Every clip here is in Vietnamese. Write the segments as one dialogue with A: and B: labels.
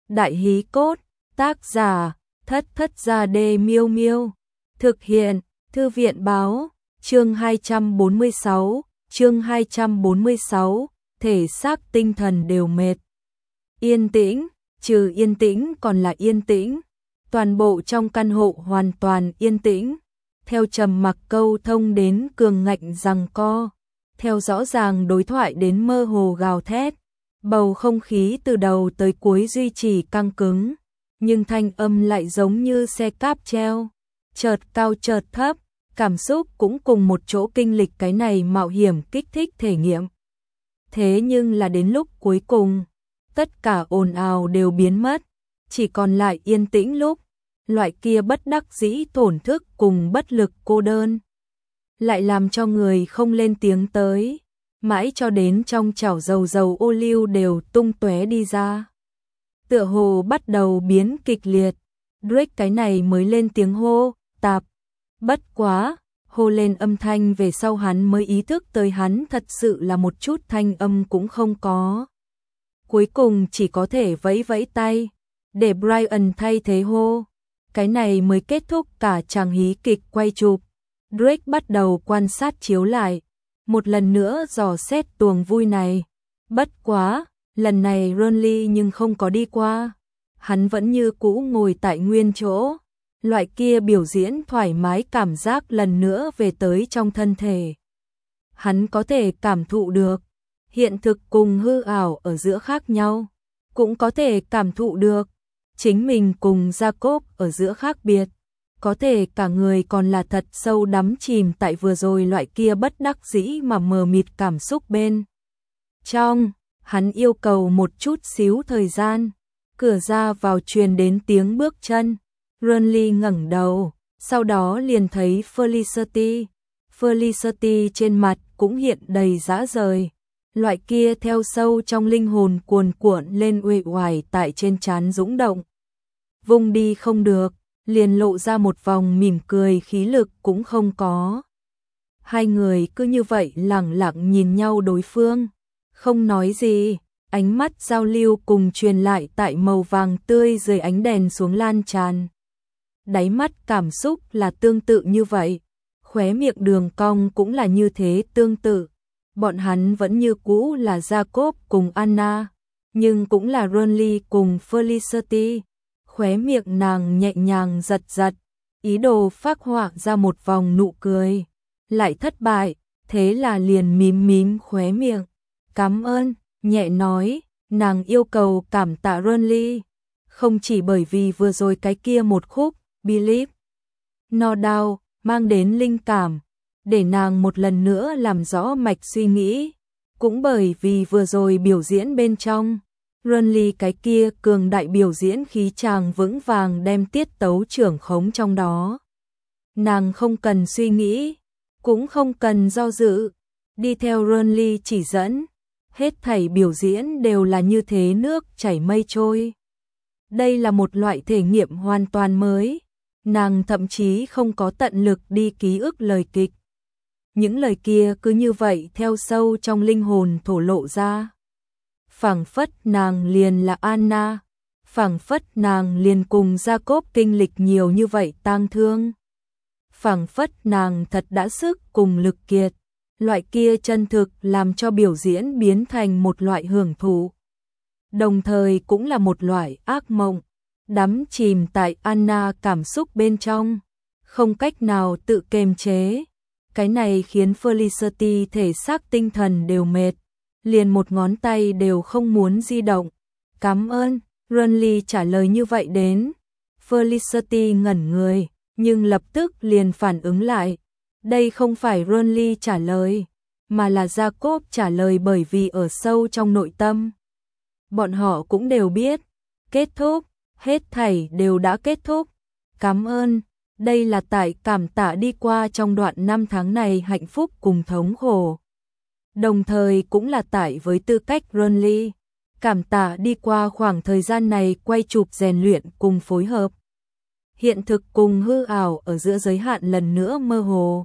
A: Đại hí cốt, tác giả, Thất Thất Gia Đê Miêu Miêu. Thực hiện, Thư viện báo, chương 246, thể xác tinh thần đều mệt. Yên tĩnh, trừ yên tĩnh còn là yên tĩnh. Toàn bộ trong căn hộ hoàn toàn yên tĩnh. Theo trầm mặc câu thông đến cường ngạnh giằng co. Theo rõ ràng đối thoại đến mơ hồ gào thét. Bầu không khí từ đầu tới cuối duy trì căng cứng. Nhưng thanh âm lại giống như xe cáp treo. Chợt cao chợt thấp. Cảm xúc cũng cùng một chỗ kinh lịch cái này mạo hiểm kích thích thể nghiệm. Thế nhưng là đến lúc cuối cùng, tất cả ồn ào đều biến mất, chỉ còn lại yên tĩnh lúc, loại kia bất đắc dĩ thổn thức cùng bất lực cô đơn. Lại làm cho người không lên tiếng tới, mãi cho đến trong chảo dầu ô liu đều tung tóe đi ra. Tựa hồ bắt đầu biến kịch liệt, Drake cái này mới lên tiếng hô, tạp. Bất quá, hô lên âm thanh về sau hắn mới ý thức tới hắn thật sự là một chút thanh âm cũng không có. Cuối cùng chỉ có thể vẫy vẫy tay, để Brian thay thế hô. Cái này mới kết thúc cả chàng hí kịch quay chụp. Drake bắt đầu quan sát chiếu lại, một lần nữa dò xét tuồng vui này. Bất quá, lần này Ronly nhưng không có đi qua. Hắn vẫn như cũ ngồi tại nguyên chỗ. Loại kia biểu diễn thoải mái cảm giác lần nữa về tới trong thân thể. Hắn có thể cảm thụ được hiện thực cùng hư ảo ở giữa khác nhau, cũng có thể cảm thụ được chính mình cùng Jacob ở giữa khác biệt, có thể cả người còn là thật sâu đắm chìm tại vừa rồi loại kia bất đắc dĩ mà mờ mịt cảm xúc bên trong. Hắn yêu cầu một chút xíu thời gian. Cửa ra vào truyền đến tiếng bước chân. Ronly ngẩng đầu, sau đó liền thấy Felicity. Felicity trên mặt cũng hiện đầy dã rời. Loại kia theo sâu trong linh hồn cuồn cuộn lên uể oải tại trên trán dũng động. Vùng đi không được, liền lộ ra một vòng mỉm cười khí lực cũng không có. Hai người cứ như vậy lẳng lặng nhìn nhau đối phương, không nói gì, ánh mắt giao lưu cùng truyền lại tại màu vàng tươi dưới ánh đèn xuống lan tràn. Đáy mắt cảm xúc là tương tự như vậy, khóe miệng đường cong cũng là như thế tương tự. Bọn hắn vẫn như cũ là Jacob cùng Anna, nhưng cũng là Ronly cùng Felicity. Khóe miệng nàng nhẹ nhàng giật giật, ý đồ phác họa ra một vòng nụ cười, lại thất bại, thế là liền mím mím khóe miệng. Cảm ơn, nhẹ nói, nàng yêu cầu cảm tạ Ronly, không chỉ bởi vì vừa rồi cái kia một khúc Believe No Doubt mang đến linh cảm, để nàng một lần nữa làm rõ mạch suy nghĩ, cũng bởi vì vừa rồi biểu diễn bên trong, Ronly cái kia cường đại biểu diễn khí tràng vững vàng đem tiết tấu trưởng khống trong đó. Nàng không cần suy nghĩ, cũng không cần do dự, đi theo Ronly chỉ dẫn, hết thảy biểu diễn đều là như thế nước chảy mây trôi. Đây là một loại thể nghiệm hoàn toàn mới. Nàng thậm chí không có tận lực đi ký ức lời kịch. Những lời kia cứ như vậy theo sâu trong linh hồn thổ lộ ra. Phảng phất nàng liền là Anna, phảng phất nàng liền cùng Jacob kinh lịch nhiều như vậy tang thương. Phảng phất nàng thật đã sức cùng lực kiệt, loại kia chân thực làm cho biểu diễn biến thành một loại hưởng thụ. Đồng thời cũng là một loại ác mộng. Đắm chìm tại Anna cảm xúc bên trong, không cách nào tự kiềm chế. Cái này khiến Felicity thể xác tinh thần đều mệt, liền một ngón tay đều không muốn di động. Cảm ơn, Ronly trả lời như vậy đến. Felicity ngẩn người, nhưng lập tức liền phản ứng lại. Đây không phải Ronly trả lời, mà là Jacob trả lời, bởi vì ở sâu trong nội tâm, bọn họ cũng đều biết, kết thúc. Hết thảy đều đã kết thúc. Cảm ơn, đây là tại cảm tạ đi qua trong đoạn năm tháng này hạnh phúc cùng thống khổ. Đồng thời cũng là tại với tư cách Ronly, cảm tạ đi qua khoảng thời gian này quay chụp rèn luyện cùng phối hợp. Hiện thực cùng hư ảo ở giữa giới hạn lần nữa mơ hồ.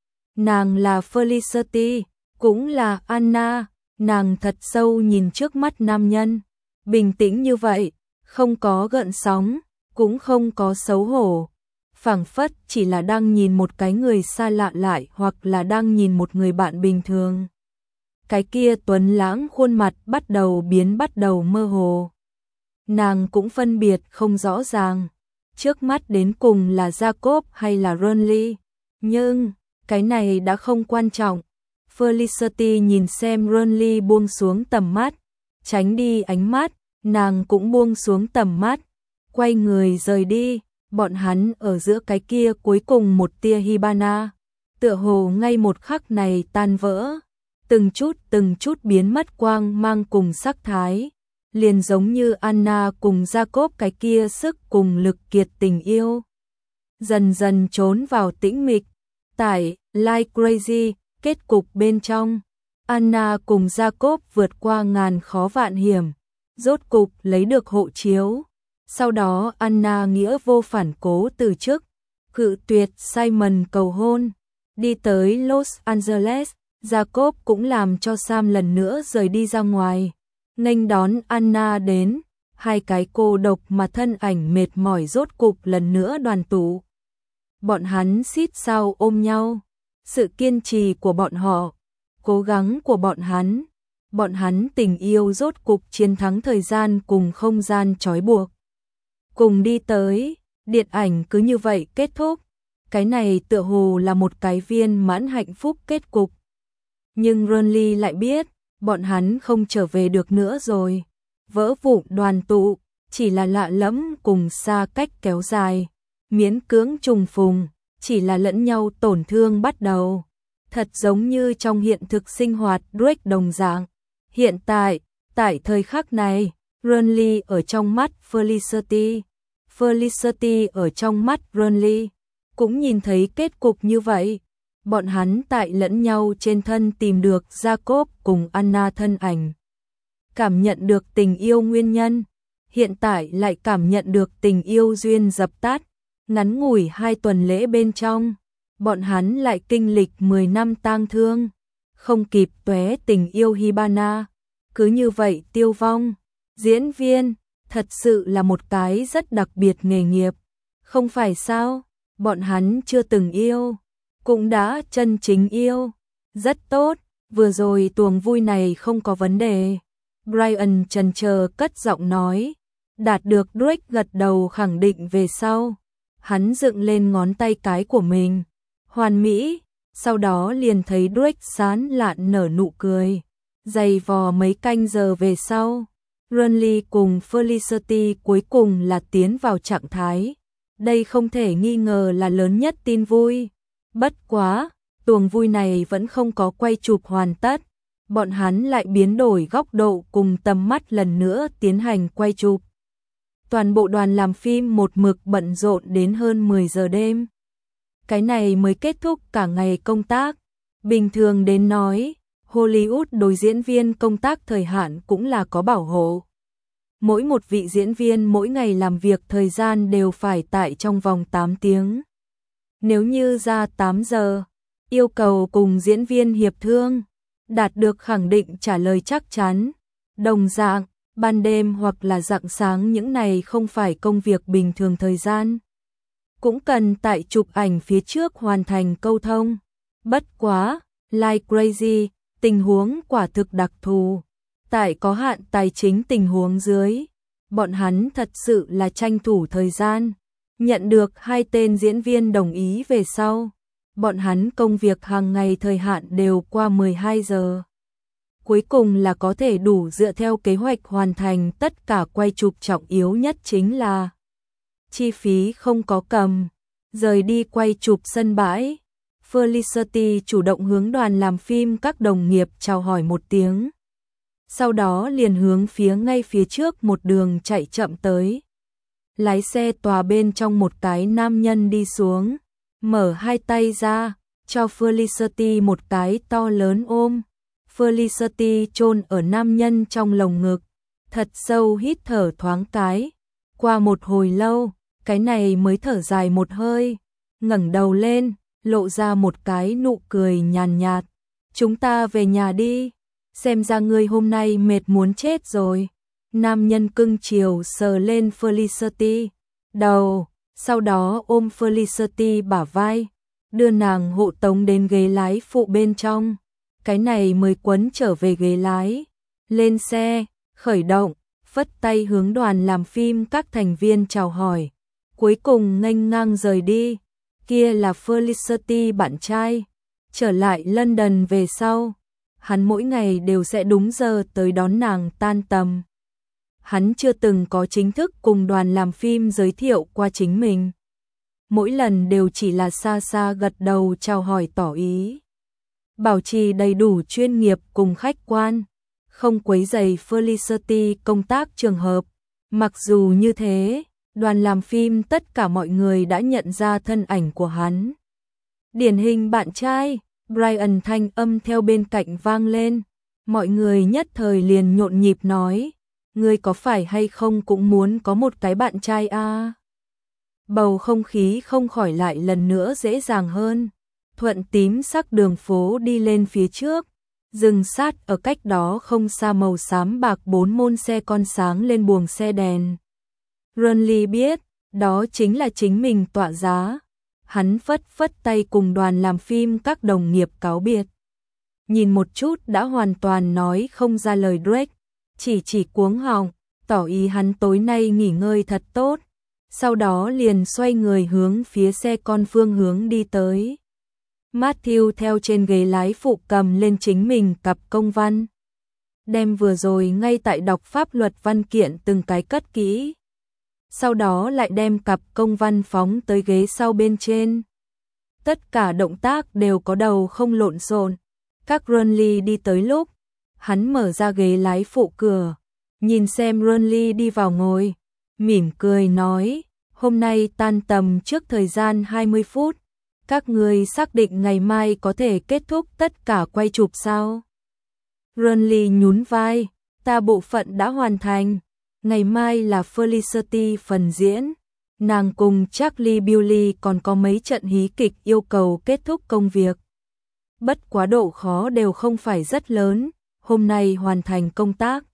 A: Nàng là Felicity, cũng là Anna, nàng thật sâu nhìn trước mắt nam nhân, bình tĩnh như vậy. không có gợn sóng, cũng không có xấu hổ, phảng phất chỉ là đang nhìn một cái người xa lạ lại hoặc là đang nhìn một người bạn bình thường. Cái kia tuấn lãng khuôn mặt bắt đầu mơ hồ. Nàng cũng phân biệt không rõ ràng, trước mắt đến cùng là Jacob hay là Renly, nhưng cái này đã không quan trọng. Felicity nhìn xem Renly buông xuống tầm mắt, tránh đi ánh mắt, nàng cũng buông xuống tầm mắt, quay người rời đi. Bọn hắn ở giữa cái kia cuối cùng một tia Hibana, tựa hồ ngay một khắc này tan vỡ, từng chút biến mất quang mang cùng sắc thái, liền giống như Anna cùng Jacob cái kia sức cùng lực kiệt tình yêu. Dần dần trốn vào tĩnh mịch, tại Like Crazy, kết cục bên trong, Anna cùng Jacob vượt qua ngàn khó vạn hiểm, rốt cục lấy được hộ chiếu. Sau đó Anna nghĩa vô phản cố từ chức, cự tuyệt Simon cầu hôn, đi tới Los Angeles. Jacob cũng làm cho Sam lần nữa rời đi ra ngoài, nghênh đón Anna đến, hai cái cô độc mà thân ảnh mệt mỏi rốt cục lần nữa đoàn tụ. Bọn hắn xít sao ôm nhau, sự kiên trì của bọn họ, cố gắng của bọn hắn tình yêu rốt cục chiến thắng thời gian cùng không gian trói buộc. Cùng đi tới, điện ảnh cứ như vậy kết thúc, cái này tựa hồ là một cái viên mãn hạnh phúc kết cục. Nhưng Renly lại biết, bọn hắn không trở về được nữa rồi. Vỡ vụn đoàn tụ, chỉ là lạ lẫm cùng xa cách kéo dài. Miễn cưỡng trùng phùng, chỉ là lẫn nhau tổn thương bắt đầu. Thật giống như trong hiện thực sinh hoạt Drake đồng dạng. Hiện tại, tại thời khắc này, Renly ở trong mắt Felicity. Felicity ở trong mắt Renly. Cũng nhìn thấy kết cục như vậy. Bọn hắn tại lẫn nhau trên thân tìm được Jacob cùng Anna thân ảnh. Cảm nhận được tình yêu nguyên nhân, hiện tại lại cảm nhận được tình yêu duyên dập tắt. Ngắn ngủi 2 tuần lễ bên trong, bọn hắn lại kinh lịch 10 năm tang thương, không kịp tóe tình yêu Hibana, cứ như vậy tiêu vong. Diễn viên, thật sự là một cái rất đặc biệt nghề nghiệp, không phải sao? Bọn hắn chưa từng yêu, cũng đã chân chính yêu. Rất tốt, vừa rồi tuồng vui này không có vấn đề. Brian chần chờ cất giọng nói, đạt được Drake gật đầu khẳng định về sau. Hắn dựng lên ngón tay cái của mình, hoàn mỹ, sau đó liền thấy Drake sán lạn nở nụ cười. Dày vò mấy canh giờ về sau, Renly cùng Felicity cuối cùng là tiến vào trạng thái. Đây không thể nghi ngờ là lớn nhất tin vui. Bất quá, tuồng vui này vẫn không có quay chụp hoàn tất. Bọn hắn lại biến đổi góc độ cùng tầm mắt lần nữa tiến hành quay chụp. Toàn bộ đoàn làm phim một mực bận rộn đến hơn 10 giờ đêm. Cái này mới kết thúc cả ngày công tác. Bình thường đến nói, Hollywood đối diễn viên công tác thời hạn cũng là có bảo hộ. Mỗi một vị diễn viên mỗi ngày làm việc thời gian đều phải tại trong vòng 8 tiếng. Nếu như ra 8 giờ, yêu cầu cùng diễn viên hiệp thương, đạt được khẳng định trả lời chắc chắn. Đồng dạng, ban đêm hoặc là rạng sáng những này không phải công việc bình thường thời gian. Cũng cần tại chụp ảnh phía trước hoàn thành câu thông. Bất quá, Like Crazy, tình huống quả thực đặc thù. Tại có hạn tài chính tình huống dưới, bọn hắn thật sự là tranh thủ thời gian. Nhận được 2 tên diễn viên đồng ý về sau, bọn hắn công việc hàng ngày thời hạn đều qua 12 giờ. Cuối cùng là có thể đủ dựa theo kế hoạch hoàn thành tất cả quay chụp, trọng yếu nhất chính là chi phí không có cầm. Rời đi quay chụp sân bãi, Felicity chủ động hướng đoàn làm phim các đồng nghiệp chào hỏi một tiếng. Sau đó liền hướng ngay phía trước một đường chạy chậm tới. Lái xe tòa bên trong một cái nam nhân đi xuống, mở 2 tay ra, cho Felicity một cái to lớn ôm. Felicity chôn ở nam nhân trong lồng ngực, thật sâu hít thở thoáng cái. Qua một hồi lâu, cái này mới thở dài một hơi, ngẩng đầu lên, lộ ra một cái nụ cười nhàn nhạt. Chúng ta về nhà đi, xem ra ngươi hôm nay mệt muốn chết rồi. Nam nhân cưng chiều sờ lên Felicity đầu, sau đó ôm Felicity bả vai, đưa nàng hộ tống đến ghế lái phụ bên trong. Cái này mới quấn trở về ghế lái. Lên xe, khởi động, phất tay hướng đoàn làm phim các thành viên chào hỏi. Cuối cùng nghênh ngang rời đi. Kia là Felicity bạn trai. Trở lại London về sau, hắn mỗi ngày đều sẽ đúng giờ tới đón nàng tan tầm. Hắn chưa từng có chính thức cùng đoàn làm phim giới thiệu qua chính mình. Mỗi lần đều chỉ là xa xa gật đầu chào hỏi tỏ ý. Bảo trì đầy đủ chuyên nghiệp cùng khách quan, không quấy rầy Felicity công tác trường hợp. Mặc dù như thế, đoàn làm phim tất cả mọi người đã nhận ra thân ảnh của hắn. Điển hình bạn trai, Brian thanh âm theo bên cạnh vang lên. Mọi người nhất thời liền nhộn nhịp nói, ngươi có phải hay không cũng muốn có một cái bạn trai à? Bầu không khí không khỏi lại lần nữa dễ dàng hơn. Thuận tím sắc đường phố đi lên phía trước, dừng sát ở cách đó không xa màu xám bạc 4 môn xe con sáng lên buồng xe đèn. Runley biết, đó chính là chính mình tọa giá. Hắn phất phất tay cùng đoàn làm phim các đồng nghiệp cáo biệt. Nhìn một chút đã hoàn toàn nói không ra lời Drake, chỉ cuống họng, tỏ ý hắn tối nay nghỉ ngơi thật tốt. Sau đó liền xoay người hướng phía xe con phương hướng đi tới. Matthew theo trên ghế lái phụ cầm lên chính mình cặp công văn. Đem vừa rồi ngay tại đọc pháp luật văn kiện từng cái cất kỹ. Sau đó lại đem cặp công văn phóng tới ghế sau bên trên. Tất cả động tác đều có đầu không lộn xộn. Các Runley đi tới lúc, hắn mở ra ghế lái phụ cửa, nhìn xem Runley đi vào ngồi, mỉm cười nói, hôm nay tan tầm trước thời gian 20 phút. Các người xác định ngày mai có thể kết thúc tất cả quay chụp sao? Runley nhún vai, ta bộ phận đã hoàn thành. Ngày mai là Felicity phần diễn. Nàng cùng Charlie Bewley còn có mấy trận hí kịch yêu cầu kết thúc công việc. Bất quá độ khó đều không phải rất lớn, hôm nay hoàn thành công tác.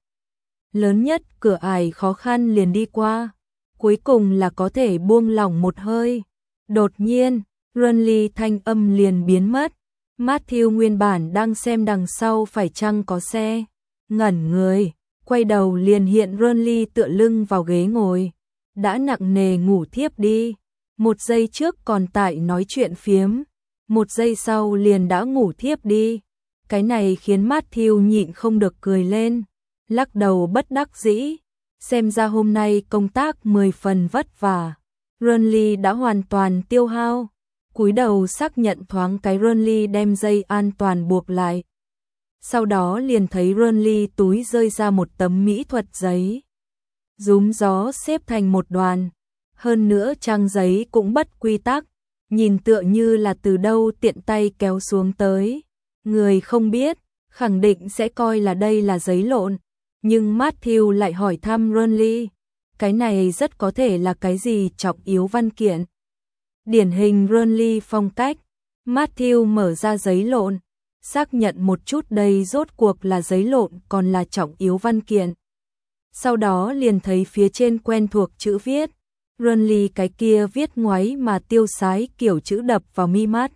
A: Lớn nhất cửa ải khó khăn liền đi qua, cuối cùng là có thể buông lỏng một hơi. Đột nhiên, Runley thanh âm liền biến mất. Matthew nguyên bản đang xem đằng sau phải chăng có xe, ngẩn người, quay đầu liền hiện Runley tựa lưng vào ghế ngồi, đã nặng nề ngủ thiếp đi. Một giây trước còn tại nói chuyện phiếm, một giây sau liền đã ngủ thiếp đi. Cái này khiến Matthew nhịn không được cười lên, lắc đầu bất đắc dĩ, xem ra hôm nay công tác 10 phần vất vả. Runley đã hoàn toàn tiêu hao. Cúi đầu xác nhận thoáng cái Runley đem dây an toàn buộc lại. Sau đó liền thấy Runley túi rơi ra một tấm mỹ thuật giấy. Rúm gió xếp thành một đoàn. Hơn nữa trang giấy cũng bất quy tắc, nhìn tựa như là từ đâu tiện tay kéo xuống tới. Người không biết, khẳng định sẽ coi là đây là giấy lộn. Nhưng Matthew lại hỏi thăm Runley, cái này rất có thể là cái gì trọng yếu văn kiện. Điển hình Runley phong cách. Matthew mở ra giấy lộn, xác nhận một chút đây rốt cuộc là giấy lộn còn là trọng yếu văn kiện. Sau đó liền thấy phía trên quen thuộc chữ viết. Runley cái kia viết ngoáy mà tiêu sái kiểu chữ đập vào mi mắt.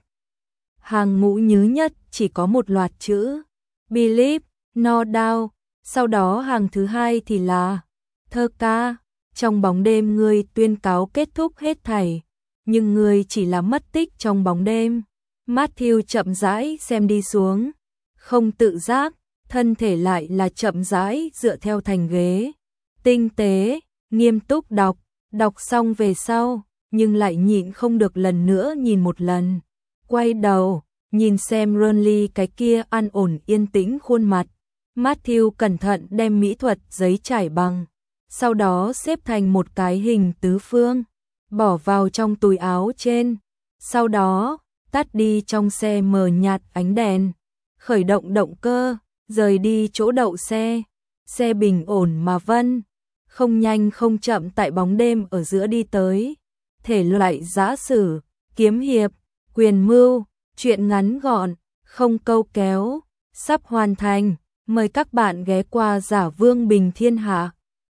A: Hàng ngũ nhứ nhất chỉ có một loạt chữ Believe, no doubt. Sau đó hàng thứ hai thì là thơ ca. Trong bóng đêm ngươi tuyên cáo kết thúc hết thảy, nhưng ngươi chỉ là mất tích trong bóng đêm. Matthew chậm rãi xem đi xuống, không tự giác, thân thể lại là chậm rãi dựa theo thành ghế. Tinh tế, nghiêm túc đọc xong về sau, nhưng lại nhịn không được lần nữa nhìn một lần. Quay đầu, nhìn xem Runley cái kia an ổn yên tĩnh khuôn mặt. Matthew cẩn thận đem mỹ thuật giấy trải bằng, sau đó xếp thành một cái hình tứ phương, bỏ vào trong túi áo trên. Sau đó, tắt đi trong xe mờ nhạt ánh đèn, khởi động động cơ, rời đi chỗ đậu xe. Xe bình ổn mà vân, không nhanh không chậm tại bóng đêm ở giữa đi tới. Thể loại giã sử, kiếm hiệp, quyền mưu, truyện ngắn gọn, không câu kéo, sắp hoàn thành. Mời các bạn ghé qua Giả Vương Bình Thiên Hạ.